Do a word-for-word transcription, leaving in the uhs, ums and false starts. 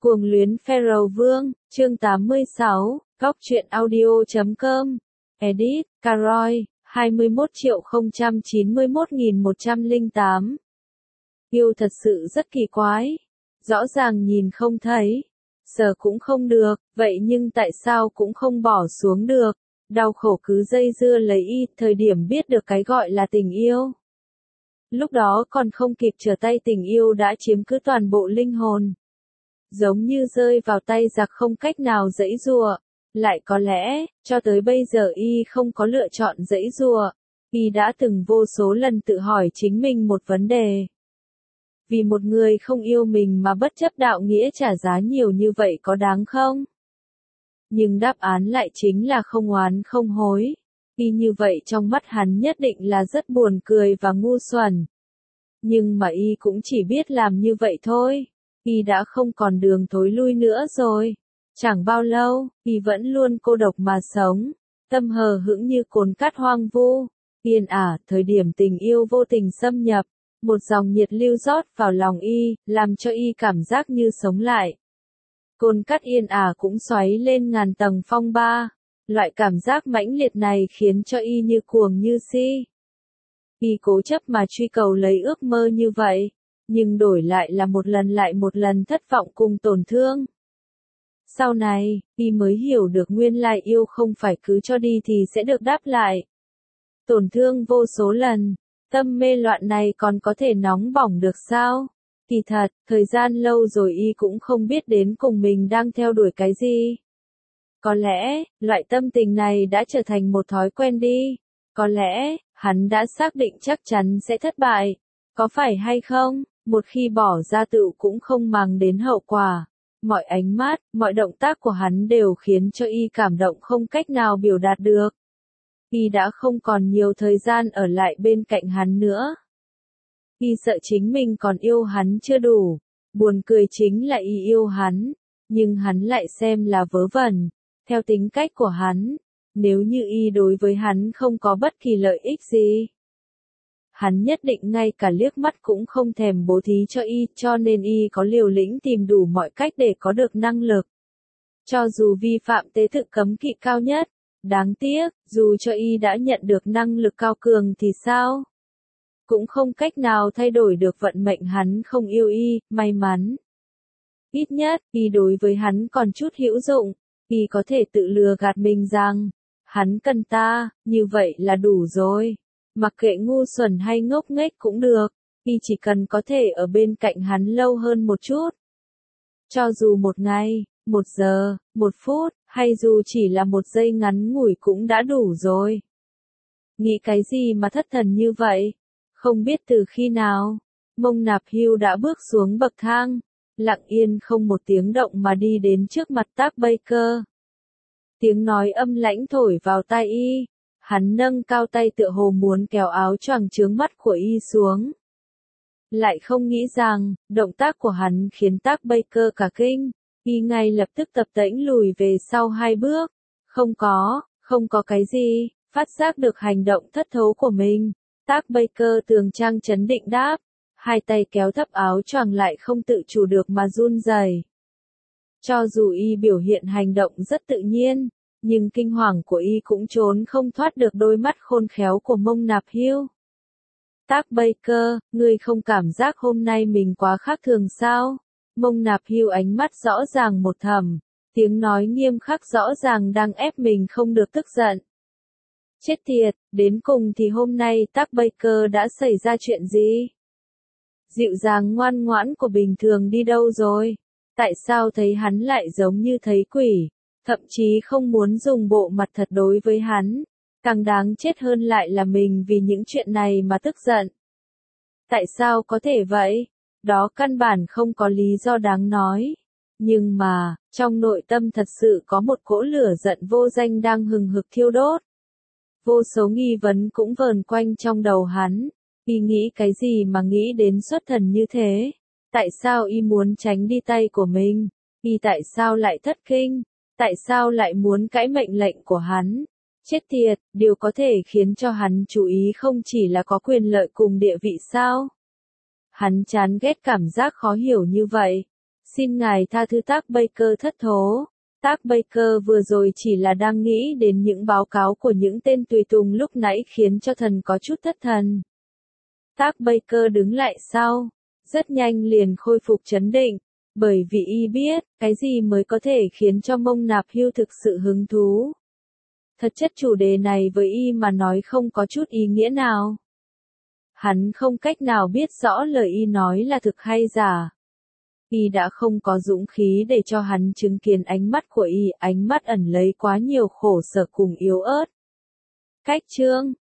Cuồng luyến Pharaoh Vương, chương tám mươi sáu, góc truyện audio chấm com, edit, Caroy, hai mươi mốt triệu không trăm chín mươi mốt nghìn một trăm lẻ tám. Yêu thật sự rất kỳ quái. Rõ ràng nhìn không thấy, sờ cũng không được, vậy nhưng tại sao cũng không bỏ xuống được, đau khổ cứ dây dưa lấy y, thời điểm biết được cái gọi là tình yêu. Lúc đó còn không kịp trở tay tình yêu đã chiếm cứ toàn bộ linh hồn. Giống như rơi vào tay giặc không cách nào giãy giụa, lại có lẽ, cho tới bây giờ y không có lựa chọn giãy giụa, y đã từng vô số lần tự hỏi chính mình một vấn đề. Vì một người không yêu mình mà bất chấp đạo nghĩa trả giá nhiều như vậy có đáng không? Nhưng đáp án lại chính là không oán không hối. Y như vậy trong mắt hắn nhất định là rất buồn cười và ngu xuẩn. Nhưng mà y cũng chỉ biết làm như vậy thôi. Y đã không còn đường thối lui nữa rồi. Chẳng bao lâu, y vẫn luôn cô độc mà sống. Tâm hờ hững như cồn cát hoang vu. Yên ả, thời điểm tình yêu vô tình xâm nhập. Một dòng nhiệt lưu rót vào lòng y, làm cho y cảm giác như sống lại. Cồn cát yên ả cũng xoáy lên ngàn tầng phong ba. Loại cảm giác mãnh liệt này khiến cho y như cuồng như si. Y cố chấp mà truy cầu lấy ước mơ như vậy, nhưng đổi lại là một lần lại một lần thất vọng cùng tổn thương. Sau này, y mới hiểu được nguyên lai yêu không phải cứ cho đi thì sẽ được đáp lại. Tổn thương vô số lần, tâm mê loạn này còn có thể nóng bỏng được sao? Kỳ thật, thời gian lâu rồi y cũng không biết đến cùng mình đang theo đuổi cái gì. Có lẽ, loại tâm tình này đã trở thành một thói quen đi. Có lẽ, hắn đã xác định chắc chắn sẽ thất bại. Có phải hay không, một khi bỏ ra tự cũng không màng đến hậu quả. Mọi ánh mắt, mọi động tác của hắn đều khiến cho y cảm động không cách nào biểu đạt được. Y đã không còn nhiều thời gian ở lại bên cạnh hắn nữa. Y sợ chính mình còn yêu hắn chưa đủ. Buồn cười chính là y yêu hắn, nhưng hắn lại xem là vớ vẩn. Theo tính cách của hắn, nếu như y đối với hắn không có bất kỳ lợi ích gì, hắn nhất định ngay cả liếc mắt cũng không thèm bố thí cho y, cho nên y có liều lĩnh tìm đủ mọi cách để có được năng lực. Cho dù vi phạm tế tự cấm kỵ cao nhất, đáng tiếc, dù cho y đã nhận được năng lực cao cường thì sao? Cũng không cách nào thay đổi được vận mệnh hắn không yêu y, may mắn. Ít nhất, y đối với hắn còn chút hữu dụng. Y có thể tự lừa gạt mình rằng, hắn cần ta, như vậy là đủ rồi. Mặc kệ ngu xuẩn hay ngốc nghếch cũng được, y chỉ cần có thể ở bên cạnh hắn lâu hơn một chút. Cho dù một ngày, một giờ, một phút, hay dù chỉ là một giây ngắn ngủi cũng đã đủ rồi. Nghĩ cái gì mà thất thần như vậy? Không biết từ khi nào, Mông Nạp Hưu đã bước xuống bậc thang. Lặng yên không một tiếng động mà đi đến trước mặt Tác Baker. Tiếng nói âm lãnh thổi vào tai y, hắn nâng cao tay tựa hồ muốn kéo áo choàng chướng mắt của y xuống. Lại không nghĩ rằng, động tác của hắn khiến Tác Baker cả kinh, y ngay lập tức tập tễnh lùi về sau hai bước. Không có, không có cái gì, phát giác được hành động thất thố của mình. Tác Baker tường trang trấn định đáp. Hai tay kéo thấp áo choàng lại không tự chủ được mà run rẩy. Cho dù y biểu hiện hành động rất tự nhiên, nhưng kinh hoàng của y cũng trốn không thoát được đôi mắt khôn khéo của Mông Nạp Hưu. Tác Baker, ngươi không cảm giác hôm nay mình quá khác thường sao? Mông Nạp Hưu ánh mắt rõ ràng một thầm, tiếng nói nghiêm khắc rõ ràng đang ép mình không được tức giận. Chết tiệt, đến cùng thì hôm nay Tác Baker đã xảy ra chuyện gì? Dịu dàng ngoan ngoãn của bình thường đi đâu rồi? Tại sao thấy hắn lại giống như thấy quỷ? Thậm chí không muốn dùng bộ mặt thật đối với hắn. Càng đáng chết hơn lại là mình vì những chuyện này mà tức giận. Tại sao có thể vậy? Đó căn bản không có lý do đáng nói. Nhưng mà, trong nội tâm thật sự có một cỗ lửa giận vô danh đang hừng hực thiêu đốt. Vô số nghi vấn cũng vờn quanh trong đầu hắn. Y nghĩ cái gì mà nghĩ đến xuất thần như thế? Tại sao y muốn tránh đi tay của mình? Y tại sao lại thất kinh? Tại sao lại muốn cãi mệnh lệnh của hắn? Chết tiệt, điều có thể khiến cho hắn chú ý không chỉ là có quyền lợi cùng địa vị sao? Hắn chán ghét cảm giác khó hiểu như vậy. Xin ngài tha thứ Tác Baker thất thố. Tác Baker vừa rồi chỉ là đang nghĩ đến những báo cáo của những tên tùy tùng lúc nãy khiến cho thần có chút thất thần. Tác Baker đứng lại sau, rất nhanh liền khôi phục trấn định, bởi vì y biết, cái gì mới có thể khiến cho Mông Nạp Hưu thực sự hứng thú. Thật chất chủ đề này với y mà nói không có chút ý nghĩa nào. Hắn không cách nào biết rõ lời y nói là thực hay giả. Y đã không có dũng khí để cho hắn chứng kiến ánh mắt của y, ánh mắt ẩn lấy quá nhiều khổ sở cùng yếu ớt. Cách chương